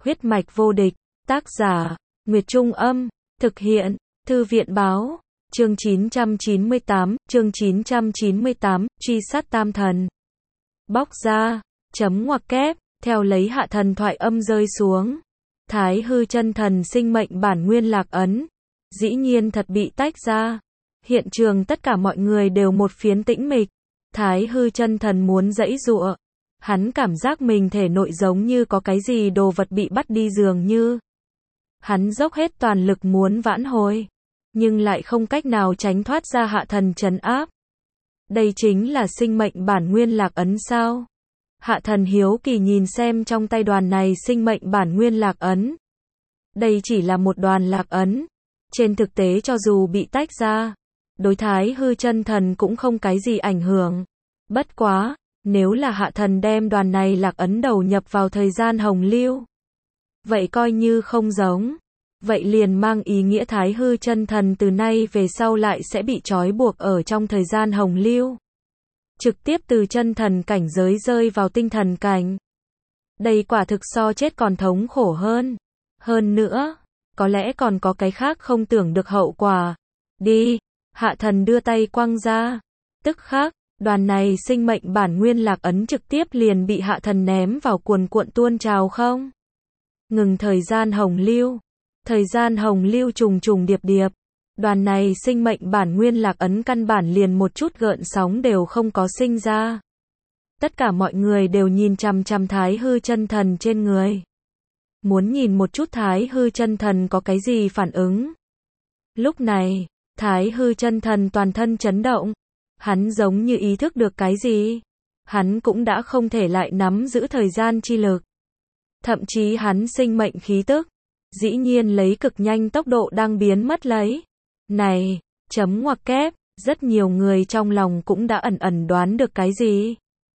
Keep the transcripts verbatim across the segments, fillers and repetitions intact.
Huyết mạch vô địch, tác giả, Nguyệt Trung Âm, thực hiện, Thư viện Báo, chương chín trăm chín mươi tám, chương chín trăm chín mươi tám, truy sát tam thần. Bóc ra, chấm ngoặc kép, theo lấy hạ thần thoại âm rơi xuống. Thái hư chân thần sinh mệnh bản nguyên lạc ấn, dĩ nhiên thật bị tách ra. Hiện trường tất cả mọi người đều một phiến tĩnh mịch. Thái hư chân thần muốn giãy giụa. Hắn cảm giác mình thể nội giống như có cái gì đồ vật bị bắt đi dường như. Hắn dốc hết toàn lực muốn vãn hồi, nhưng lại không cách nào tránh thoát ra hạ thần trấn áp. Đây chính là sinh mệnh bản nguyên lạc ấn sao? Hạ thần hiếu kỳ nhìn xem trong tay đoàn này sinh mệnh bản nguyên lạc ấn. Đây chỉ là một đoàn lạc ấn. Trên thực tế cho dù bị tách ra, đối thái hư chân thần cũng không cái gì ảnh hưởng. Bất quá, nếu là hạ thần đem đoàn này lạc ấn đầu nhập vào thời gian hồng lưu, vậy coi như không giống. Vậy liền mang ý nghĩa thái hư chân thần từ nay về sau lại sẽ bị trói buộc ở trong thời gian hồng lưu. Trực tiếp từ chân thần cảnh giới rơi vào tinh thần cảnh. Đây quả thực so chết còn thống khổ hơn. Hơn nữa, có lẽ còn có cái khác không tưởng được hậu quả. Đi, hạ thần đưa tay quăng ra. Tức khắc, đoàn này sinh mệnh bản nguyên lạc ấn trực tiếp liền bị hạ thần ném vào cuồn cuộn tuôn trào không. Ngừng thời gian hồng lưu. Thời gian hồng lưu trùng trùng điệp điệp. Đoàn này sinh mệnh bản nguyên lạc ấn căn bản liền một chút gợn sóng đều không có sinh ra. Tất cả mọi người đều nhìn chằm chằm thái hư chân thần trên người. Muốn nhìn một chút thái hư chân thần có cái gì phản ứng. Lúc này, thái hư chân thần toàn thân chấn động. Hắn giống như ý thức được cái gì. Hắn cũng đã không thể lại nắm giữ thời gian chi lực. Thậm chí hắn sinh mệnh khí tức, dĩ nhiên lấy cực nhanh tốc độ đang biến mất lấy. Này, chấm ngoặc kép, rất nhiều người trong lòng cũng đã ẩn ẩn đoán được cái gì.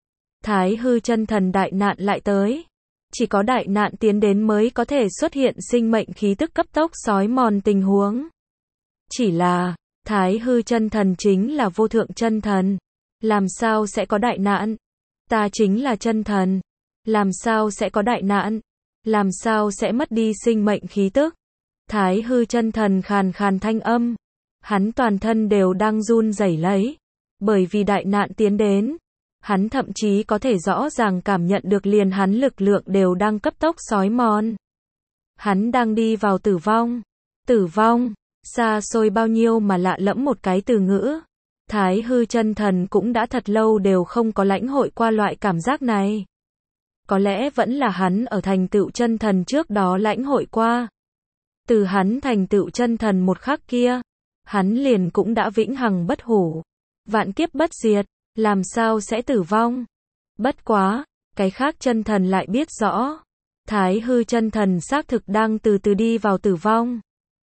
Thái hư chân thần đại nạn lại tới. Chỉ có đại nạn tiến đến mới có thể xuất hiện sinh mệnh khí tức cấp tốc xói mòn tình huống. Chỉ là, thái hư chân thần chính là vô thượng chân thần. Làm sao sẽ có đại nạn? Ta chính là chân thần. Làm sao sẽ có đại nạn? Làm sao sẽ mất đi sinh mệnh khí tức? Thái hư chân thần khàn khàn thanh âm. Hắn toàn thân đều đang run rẩy lấy. Bởi vì đại nạn tiến đến. Hắn thậm chí có thể rõ ràng cảm nhận được liền hắn lực lượng đều đang cấp tốc xói mòn. Hắn đang đi vào tử vong. Tử vong, xa xôi bao nhiêu mà lạ lẫm một cái từ ngữ. Thái hư chân thần cũng đã thật lâu đều không có lãnh hội qua loại cảm giác này. Có lẽ vẫn là hắn ở thành tựu chân thần trước đó lãnh hội qua. Từ hắn thành tựu chân thần một khắc kia, hắn liền cũng đã vĩnh hằng bất hủ, vạn kiếp bất diệt, làm sao sẽ tử vong. Bất quá, cái khác chân thần lại biết rõ, thái hư chân thần xác thực đang từ từ đi vào tử vong.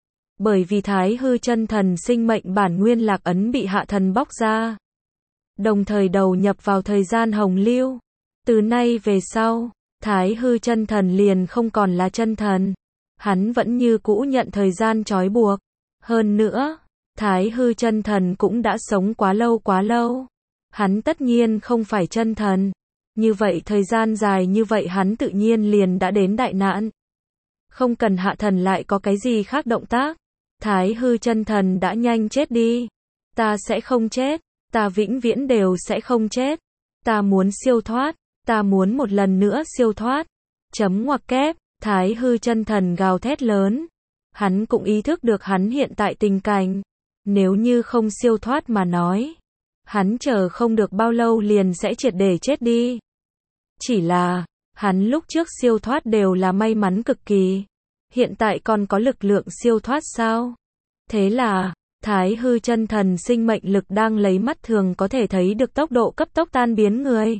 Bởi vì thái hư chân thần sinh mệnh bản nguyên lạc ấn bị hạ thần bóc ra, đồng thời đầu nhập vào thời gian hồng lưu. Từ nay về sau, thái hư chân thần liền không còn là chân thần. Hắn vẫn như cũ nhận thời gian trói buộc. Hơn nữa, thái hư chân thần cũng đã sống quá lâu quá lâu. Hắn tất nhiên không phải chân thần. Như vậy thời gian dài như vậy hắn tự nhiên liền đã đến đại nạn. Không cần hạ thần lại có cái gì khác động tác. Thái hư chân thần đã nhanh chết đi. Ta sẽ không chết. Ta vĩnh viễn đều sẽ không chết. Ta muốn siêu thoát. Ta muốn một lần nữa siêu thoát. Chấm ngoặc kép, thái hư chân thần gào thét lớn. Hắn cũng ý thức được hắn hiện tại tình cảnh. Nếu như không siêu thoát mà nói, hắn chờ không được bao lâu liền sẽ triệt để chết đi. Chỉ là, hắn lúc trước siêu thoát đều là may mắn cực kỳ. Hiện tại còn có lực lượng siêu thoát sao? Thế là, thái hư chân thần sinh mệnh lực đang lấy mắt thường có thể thấy được tốc độ cấp tốc tan biến người.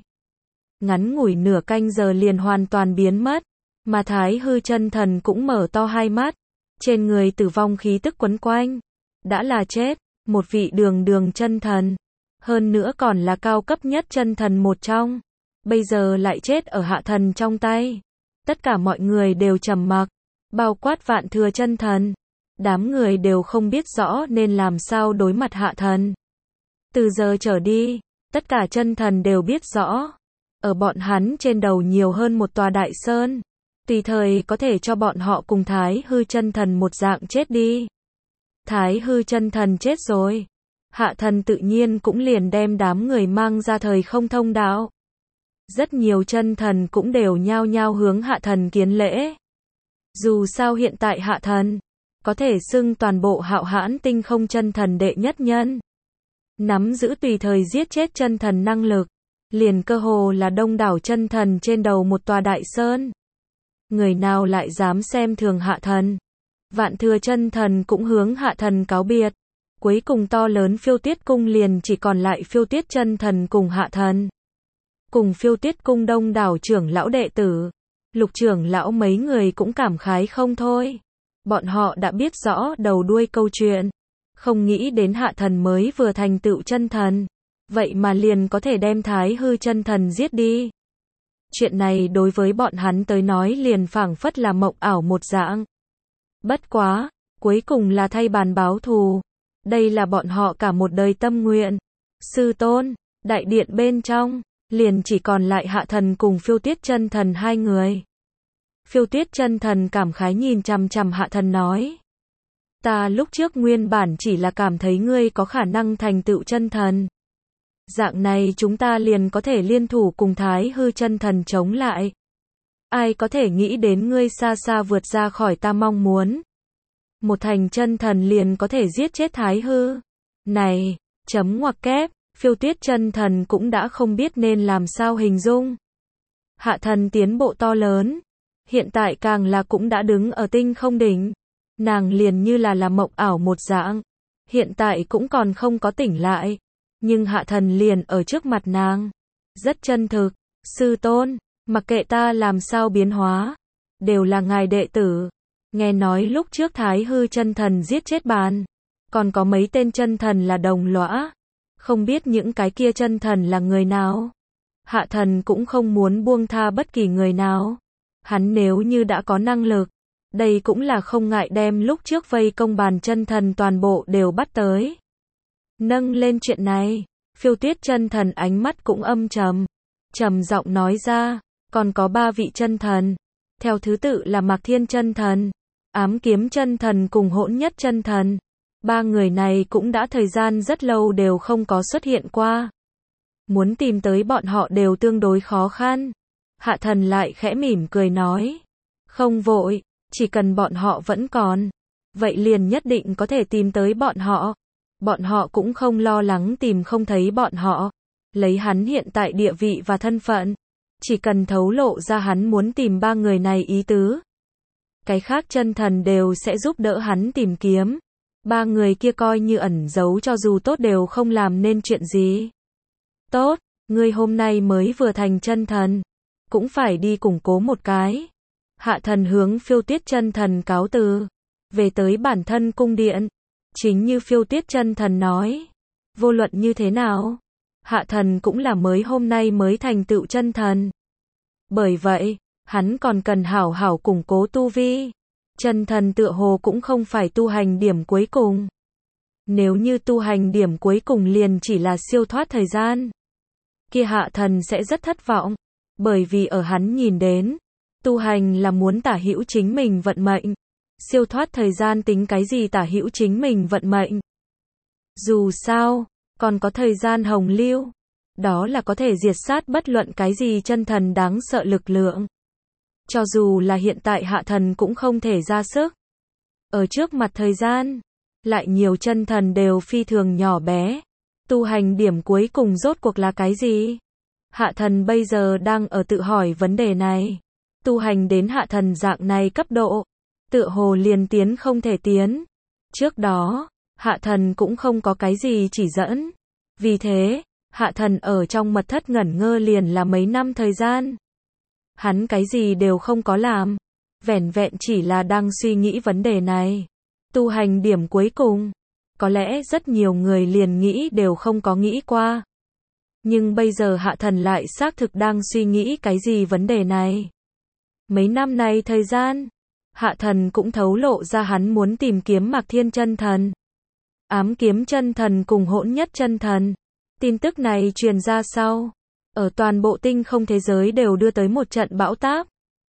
Ngắn ngủi nửa canh giờ liền hoàn toàn biến mất, mà thái hư chân thần cũng mở to hai mắt, trên người tử vong khí tức quấn quanh. Đã là chết, một vị đường đường chân thần, hơn nữa còn là cao cấp nhất chân thần một trong, bây giờ lại chết ở hạ thần trong tay. Tất cả mọi người đều trầm mặc, bao quát vạn thừa chân thần. Đám người đều không biết rõ nên làm sao đối mặt hạ thần. Từ giờ trở đi, tất cả chân thần đều biết rõ. Ở bọn hắn trên đầu nhiều hơn một tòa đại sơn. tùy thời có thể cho bọn họ cùng Thái hư chân thần một dạng chết đi. Thái hư chân thần chết rồi. Hạ thần tự nhiên cũng liền đem đám người mang ra thời không thông đạo. Rất nhiều chân thần cũng đều nhao nhao hướng hạ thần kiến lễ. Dù sao hiện tại hạ thần có thể xưng toàn bộ Hạo Hãn tinh không chân thần đệ nhất nhân. Nắm giữ tùy thời giết chết chân thần năng lực, liền cơ hồ là đông đảo chân thần trên đầu một tòa đại sơn. Người nào lại dám xem thường hạ thần? Vạn thừa chân thần cũng hướng hạ thần cáo biệt. Cuối cùng to lớn phiêu tiết cung liền chỉ còn lại phiêu tiết chân thần cùng hạ thần. Cùng phiêu tiết cung đông đảo trưởng lão đệ tử, lục trưởng lão mấy người cũng cảm khái không thôi. Bọn họ đã biết rõ đầu đuôi câu chuyện. Không nghĩ đến hạ thần mới vừa thành tựu chân thần. Vậy mà liền có thể đem Thái hư chân thần giết đi. Chuyện này đối với bọn hắn tới nói liền phảng phất là mộng ảo một dạng. Bất quá, cuối cùng là thay bàn báo thù. Đây là bọn họ cả một đời tâm nguyện. Sư tôn, đại điện bên trong, liền chỉ còn lại hạ thần cùng phiêu tiết chân thần hai người. Phiêu tiết chân thần cảm khái nhìn chằm chằm hạ thần nói. Ta lúc trước nguyên bản chỉ là cảm thấy ngươi có khả năng thành tựu chân thần. Dạng này chúng ta liền có thể liên thủ cùng Thái hư chân thần chống lại. Ai có thể nghĩ đến ngươi xa xa vượt ra khỏi ta mong muốn. Một thành chân thần liền có thể giết chết Thái hư. Này, chấm ngoặc kép, phiêu tiết chân thần cũng đã không biết nên làm sao hình dung. Hạ thần tiến bộ to lớn. Hiện tại càng là cũng đã đứng ở tinh không đỉnh. Nàng liền như là là mộng ảo một dạng. Hiện tại cũng còn không có tỉnh lại. Nhưng hạ thần liền ở trước mặt nàng. Rất chân thực. Sư tôn, mặc kệ ta làm sao biến hóa. Đều là ngài đệ tử. Nghe nói lúc trước Thái hư chân thần giết chết bàn. Còn có mấy tên chân thần là đồng lõa. Không biết những cái kia chân thần là người nào. Hạ thần cũng không muốn buông tha bất kỳ người nào. Hắn nếu như đã có năng lực. Đây cũng là không ngại đem lúc trước vây công bàn chân thần toàn bộ đều bắt tới. Nâng lên chuyện này, phiêu tiết chân thần ánh mắt cũng âm trầm. Trầm giọng nói ra, còn có ba vị chân thần. Theo thứ tự là Mạc Thiên chân thần, Ám Kiếm chân thần cùng Hỗn Nhất chân thần. Ba người này cũng đã thời gian rất lâu đều không có xuất hiện qua. Muốn tìm tới bọn họ đều tương đối khó khăn. Hạ thần lại khẽ mỉm cười nói. Không vội, chỉ cần bọn họ vẫn còn. Vậy liền nhất định có thể tìm tới bọn họ. Bọn họ cũng không lo lắng tìm không thấy bọn họ. Lấy hắn hiện tại địa vị và thân phận. Chỉ cần thấu lộ ra hắn muốn tìm ba người này ý tứ. Cái khác chân thần đều sẽ giúp đỡ hắn tìm kiếm. Ba người kia coi như ẩn giấu cho dù tốt đều không làm nên chuyện gì. Tốt, ngươi hôm nay mới vừa thành chân thần. Cũng phải đi củng cố một cái. Hạ thần hướng phiêu tiết chân thần cáo từ. Về tới bản thân cung điện. Chính như phiêu tiết chân thần nói. Vô luận như thế nào. Hạ thần cũng là mới hôm nay mới thành tựu chân thần. Bởi vậy, hắn còn cần hảo hảo củng cố tu vi. Chân thần tựa hồ cũng không phải tu hành điểm cuối cùng. Nếu như tu hành điểm cuối cùng liền chỉ là siêu thoát thời gian. Kia hạ thần sẽ rất thất vọng. Bởi vì ở hắn nhìn đến. Tu hành là muốn tả hữu chính mình vận mệnh. Siêu thoát thời gian tính cái gì tả hữu chính mình vận mệnh. Dù sao, còn có thời gian hồng lưu. Đó là có thể diệt sát bất luận cái gì chân thần đáng sợ lực lượng. Cho dù là hiện tại hạ thần cũng không thể ra sức. Ở trước mặt thời gian, lại nhiều chân thần đều phi thường nhỏ bé. Tu hành điểm cuối cùng rốt cuộc là cái gì? Hạ thần bây giờ đang ở tự hỏi vấn đề này. Tu hành đến hạ thần dạng này cấp độ. Tựa hồ liền tiến không thể tiến. Trước đó, hạ thần cũng không có cái gì chỉ dẫn. Vì thế, hạ thần ở trong mật thất ngẩn ngơ liền là mấy năm thời gian. Hắn cái gì đều không có làm. Vẻn vẹn chỉ là đang suy nghĩ vấn đề này. Tu hành điểm cuối cùng. Có lẽ rất nhiều người liền nghĩ đều không có nghĩ qua. Nhưng bây giờ hạ thần lại xác thực đang suy nghĩ cái gì vấn đề này. Mấy năm này thời gian, hạ thần cũng thấu lộ ra hắn muốn tìm kiếm Mạc Thiên chân thần. Ám Kiếm chân thần cùng Hỗn Nhất chân thần. Tin tức này truyền ra sau. Ở toàn bộ tinh không thế giới đều đưa tới một trận bão táp.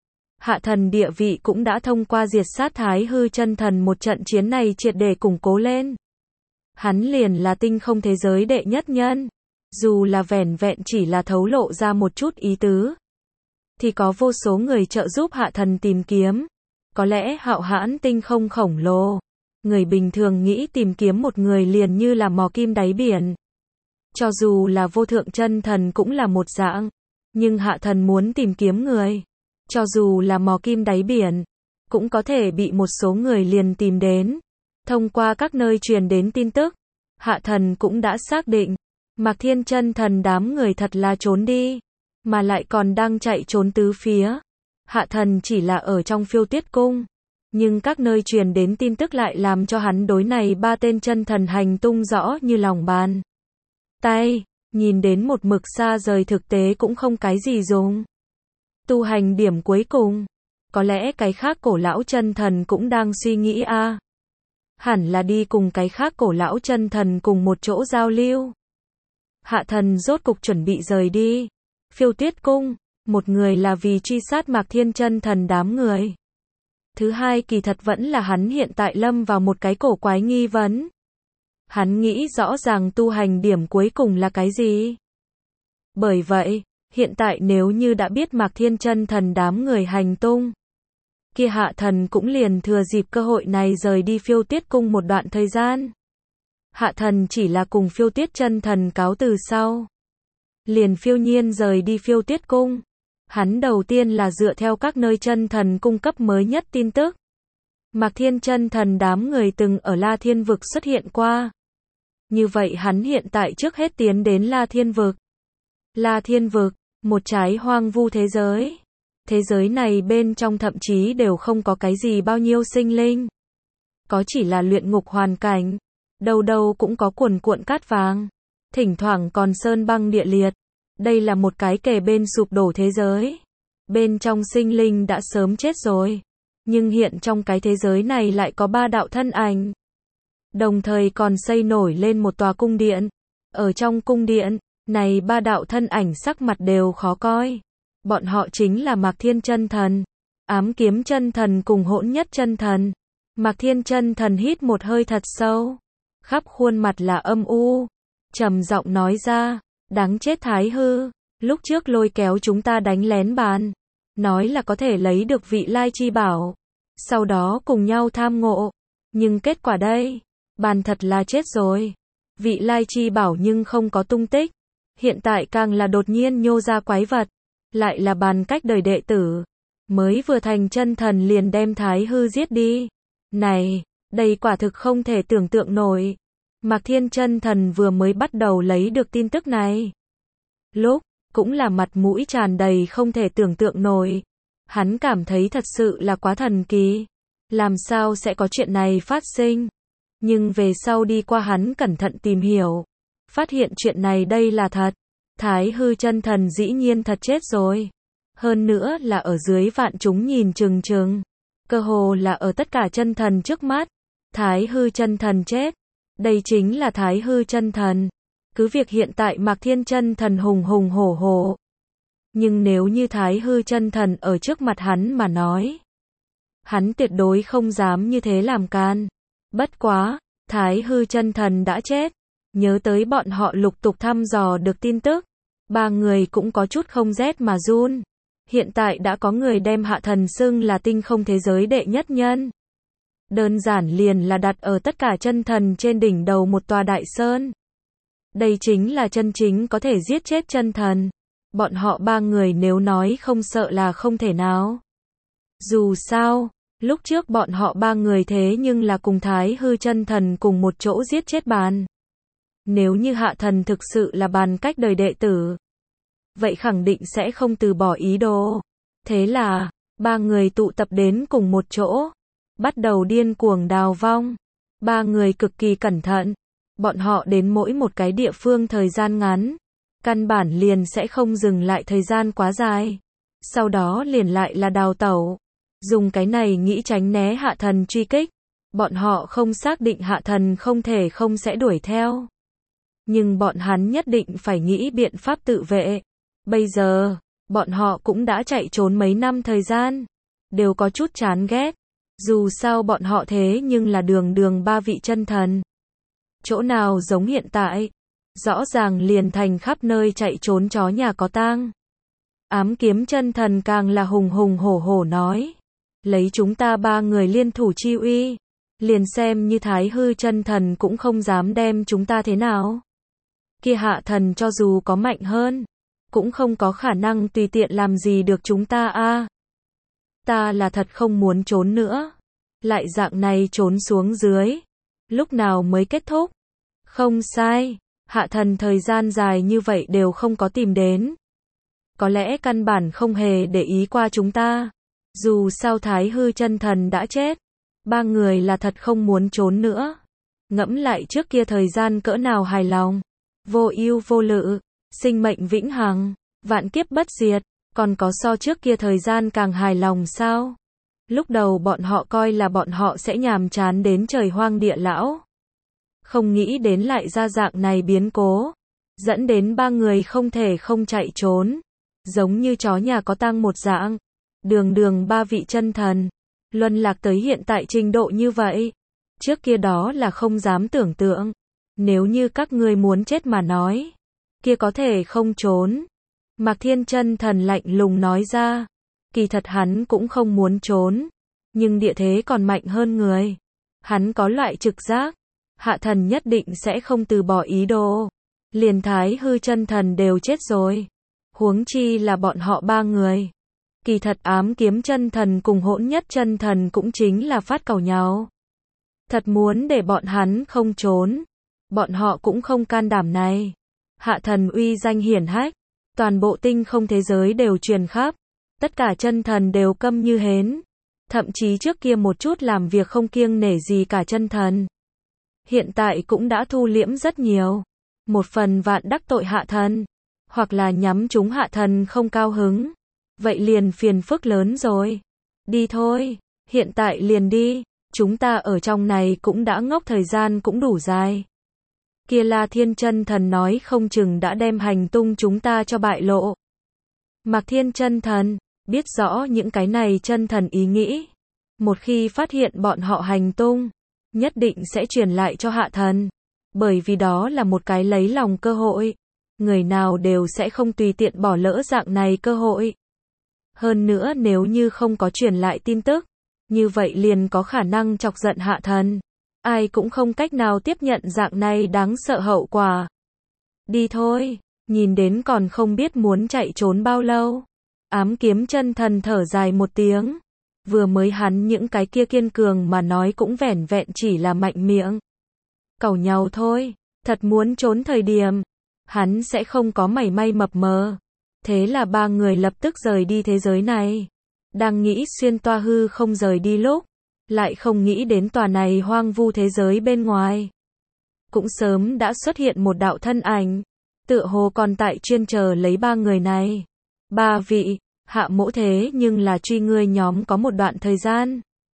Hạ thần địa vị cũng đã thông qua diệt sát Thái hư chân thần một trận chiến này triệt để củng cố lên. Hắn liền là tinh không thế giới đệ nhất nhân. Dù là vẻn vẹn chỉ là thấu lộ ra một chút ý tứ, thì có vô số người trợ giúp hạ thần tìm kiếm. Có lẽ hạo hãn tinh không khổng lồ, người bình thường nghĩ tìm kiếm một người liền như là mò kim đáy biển. Cho dù là vô thượng chân thần cũng là một dạng, nhưng hạ thần muốn tìm kiếm người, cho dù là mò kim đáy biển, cũng có thể bị một số người liền tìm đến. Thông qua các nơi truyền đến tin tức, hạ thần cũng đã xác định, Mạc Thiên chân thần đám người thật là trốn đi, mà lại còn đang chạy trốn tứ phía. Hạ thần chỉ là ở trong Phiêu Tuyết Cung, nhưng các nơi truyền đến tin tức lại làm cho hắn đối này ba tên chân thần hành tung rõ như lòng bàn tay, nhìn đến một mực xa rời thực tế cũng không cái gì dùng. Tu hành điểm cuối cùng, có lẽ cái khác cổ lão chân thần cũng đang suy nghĩ a, à, hẳn là đi cùng cái khác cổ lão chân thần cùng một chỗ giao lưu. Hạ thần rốt cục chuẩn bị rời đi Phiêu Tuyết Cung, một người là vì truy sát Mạc Thiên chân thần đám người. Thứ hai kỳ thật vẫn là hắn hiện tại lâm vào một cái cổ quái nghi vấn. Hắn nghĩ rõ ràng tu hành điểm cuối cùng là cái gì. Bởi vậy, hiện tại nếu như đã biết Mạc Thiên chân thần đám người hành tung, kia hạ thần cũng liền thừa dịp cơ hội này rời đi Phiêu Tuyết Cung một đoạn thời gian. Hạ thần chỉ là cùng Phiêu Tuyết chân thần cáo từ sau, liền phiêu nhiên rời đi Phiêu Tuyết Cung. Hắn đầu tiên là dựa theo các nơi chân thần cung cấp mới nhất tin tức. Mạc Thiên chân thần đám người từng ở La Thiên Vực xuất hiện qua. Như vậy hắn hiện tại trước hết tiến đến La Thiên Vực. La Thiên Vực, một trái hoang vu thế giới. Thế giới này bên trong thậm chí đều không có cái gì bao nhiêu sinh linh. Có chỉ là luyện ngục hoàn cảnh. Đâu đâu cũng có cuồn cuộn cát vàng. Thỉnh thoảng còn sơn băng địa liệt. Đây là một cái kề bên sụp đổ thế giới. Bên trong sinh linh đã sớm chết rồi. Nhưng hiện trong cái thế giới này lại có ba đạo thân ảnh. Đồng thời còn xây nổi lên một tòa cung điện. Ở trong cung điện, này ba đạo thân ảnh sắc mặt đều khó coi. Bọn họ chính là Mạc Thiên chân thần, Ám Kiếm chân thần cùng Hỗn Nhất chân thần. Mạc Thiên chân thần hít một hơi thật sâu, khắp khuôn mặt là âm u, trầm giọng nói ra, đáng chết Thái hư, lúc trước lôi kéo chúng ta đánh lén bàn, nói là có thể lấy được vị lai chi bảo, sau đó cùng nhau tham ngộ, nhưng kết quả đây, bàn thật là chết rồi. Vị lai chi bảo nhưng không có tung tích, hiện tại càng là đột nhiên nhô ra quái vật, lại là bàn cách đời đệ tử, mới vừa thành chân thần liền đem Thái hư giết đi. Này, đây quả thực không thể tưởng tượng nổi. Mạc Thiên chân thần vừa mới bắt đầu lấy được tin tức này, lúc cũng là mặt mũi tràn đầy không thể tưởng tượng nổi. Hắn cảm thấy thật sự là quá thần kỳ. Làm sao sẽ có chuyện này phát sinh? Nhưng về sau đi qua hắn cẩn thận tìm hiểu, phát hiện chuyện này đây là thật. Thái hư chân thần dĩ nhiên thật chết rồi. Hơn nữa là ở dưới vạn chúng nhìn chừng chừng. Cơ hồ là ở tất cả chân thần trước mắt. Thái hư chân thần chết. Đây chính là Thái hư chân thần. Cứ việc hiện tại Mạc Thiên chân thần hùng hùng hổ hổ. Nhưng nếu như Thái hư chân thần ở trước mặt hắn mà nói, hắn tuyệt đối không dám như thế làm can. Bất quá, Thái hư chân thần đã chết. Nhớ tới bọn họ lục tục thăm dò được tin tức, ba người cũng có chút không rét mà run. Hiện tại đã có người đem hạ thần xưng là tinh không thế giới đệ nhất nhân. Đơn giản liền là đặt ở tất cả chân thần trên đỉnh đầu một tòa đại sơn. Đây chính là chân chính có thể giết chết chân thần. Bọn họ ba người nếu nói không sợ là không thể nào. Dù sao, lúc trước bọn họ ba người thế nhưng là cùng Thái hư chân thần cùng một chỗ giết chết bàn. Nếu như hạ thần thực sự là bàn cách đời đệ tử, vậy khẳng định sẽ không từ bỏ ý đồ. Thế là, ba người tụ tập đến cùng một chỗ, bắt đầu điên cuồng đào vong. Ba người cực kỳ cẩn thận, bọn họ đến mỗi một cái địa phương thời gian ngắn, căn bản liền sẽ không dừng lại thời gian quá dài. Sau đó liền lại là đào tẩu, dùng cái này nghĩ tránh né hạ thần truy kích. Bọn họ không xác định hạ thần không thể không sẽ đuổi theo. Nhưng bọn hắn nhất định phải nghĩ biện pháp tự vệ. Bây giờ, bọn họ cũng đã chạy trốn mấy năm thời gian. đều có chút chán ghét. Dù sao bọn họ thế nhưng là đường đường ba vị chân thần. Chỗ nào giống hiện tại, rõ ràng liền thành khắp nơi chạy trốn chó nhà có tang. Ám kiếm chân thần càng là hùng hùng hổ hổ nói, lấy chúng ta ba người liên thủ chi uy, liền xem như Thái Hư chân thần cũng không dám đem chúng ta thế nào. Kia hạ thần cho dù có mạnh hơn, cũng không có khả năng tùy tiện làm gì được chúng ta a. Ta là thật không muốn trốn nữa. Lại dạng này trốn xuống dưới, lúc nào mới kết thúc? Không sai, hạ thần thời gian dài như vậy đều không có tìm đến. Có lẽ căn bản không hề để ý qua chúng ta. Dù sao Thái Hư chân thần đã chết, ba người là thật không muốn trốn nữa. Ngẫm lại trước kia thời gian cỡ nào hài lòng, vô ưu vô lự, sinh mệnh vĩnh hằng, vạn kiếp bất diệt, còn có so trước kia thời gian càng hài lòng sao? Lúc đầu bọn họ coi là bọn họ sẽ nhàm chán đến trời hoang địa lão. Không nghĩ đến lại ra dạng này biến cố, dẫn đến ba người không thể không chạy trốn, giống như chó nhà có tang một dạng. Đường đường ba vị chân thần, luân lạc tới hiện tại trình độ như vậy. Trước kia đó là không dám tưởng tượng. Nếu như các ngươi muốn chết mà nói, kia có thể không trốn. Mạc Thiên chân thần lạnh lùng nói ra. Kỳ thật hắn cũng không muốn trốn, nhưng địa thế còn mạnh hơn người. Hắn có loại trực giác, hạ thần nhất định sẽ không từ bỏ ý đồ. Liền Thái Hư chân thần đều chết rồi, huống chi là bọn họ ba người. Kỳ thật ám kiếm chân thần cùng hỗn nhất chân thần cũng chính là phát càu nhau. Thật muốn để bọn hắn không trốn, bọn họ cũng không can đảm này. Hạ thần uy danh hiển hách, toàn bộ tinh không thế giới đều truyền khắp. Tất cả chân thần đều câm như hến. Thậm chí trước kia một chút làm việc không kiêng nể gì cả chân thần, hiện tại cũng đã thu liễm rất nhiều. Một phần vạn đắc tội hạ thần, hoặc là nhắm chúng hạ thần không cao hứng, vậy liền phiền phức lớn rồi. Đi thôi, hiện tại liền đi, chúng ta ở trong này cũng đã ngốc thời gian cũng đủ dài. Kia La Thiên chân thần nói không chừng đã đem hành tung chúng ta cho bại lộ. Mạc Thiên chân thần biết rõ những cái này chân thần ý nghĩ, một khi phát hiện bọn họ hành tung, nhất định sẽ truyền lại cho hạ thần, bởi vì đó là một cái lấy lòng cơ hội, người nào đều sẽ không tùy tiện bỏ lỡ dạng này cơ hội. Hơn nữa nếu như không có truyền lại tin tức, như vậy liền có khả năng chọc giận hạ thần, ai cũng không cách nào tiếp nhận dạng này đáng sợ hậu quả. Đi thôi, nhìn đến còn không biết muốn chạy trốn bao lâu. Ám kiếm chân thần thở dài một tiếng. Vừa mới hắn những cái kia kiên cường mà nói cũng vẻn vẹn chỉ là mạnh miệng. Càu nhau thôi, thật muốn trốn thời điểm, hắn sẽ không có mảy may mập mờ. Thế là ba người lập tức rời đi thế giới này. Đang nghĩ xuyên toa hư không rời đi lúc, lại không nghĩ đến tòa này hoang vu thế giới bên ngoài. Cũng sớm đã xuất hiện một đạo thân ảnh, tựa hồ còn tại chuyên chờ lấy ba người này. Ba vị, hạ mỗ thế nhưng là truy ngươi nhóm có một đoạn thời gian.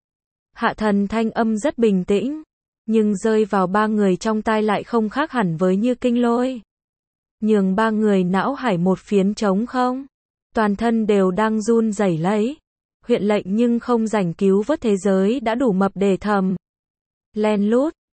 Hạ thần thanh âm rất bình tĩnh, nhưng rơi vào ba người trong tai lại không khác hẳn với như kinh lôi. Nhường ba người não hải một phiến trống không, toàn thân đều đang run rẩy lấy. Huyện lệnh nhưng không rảnh cứu vớt thế giới đã đủ mập để thầm. Len lút,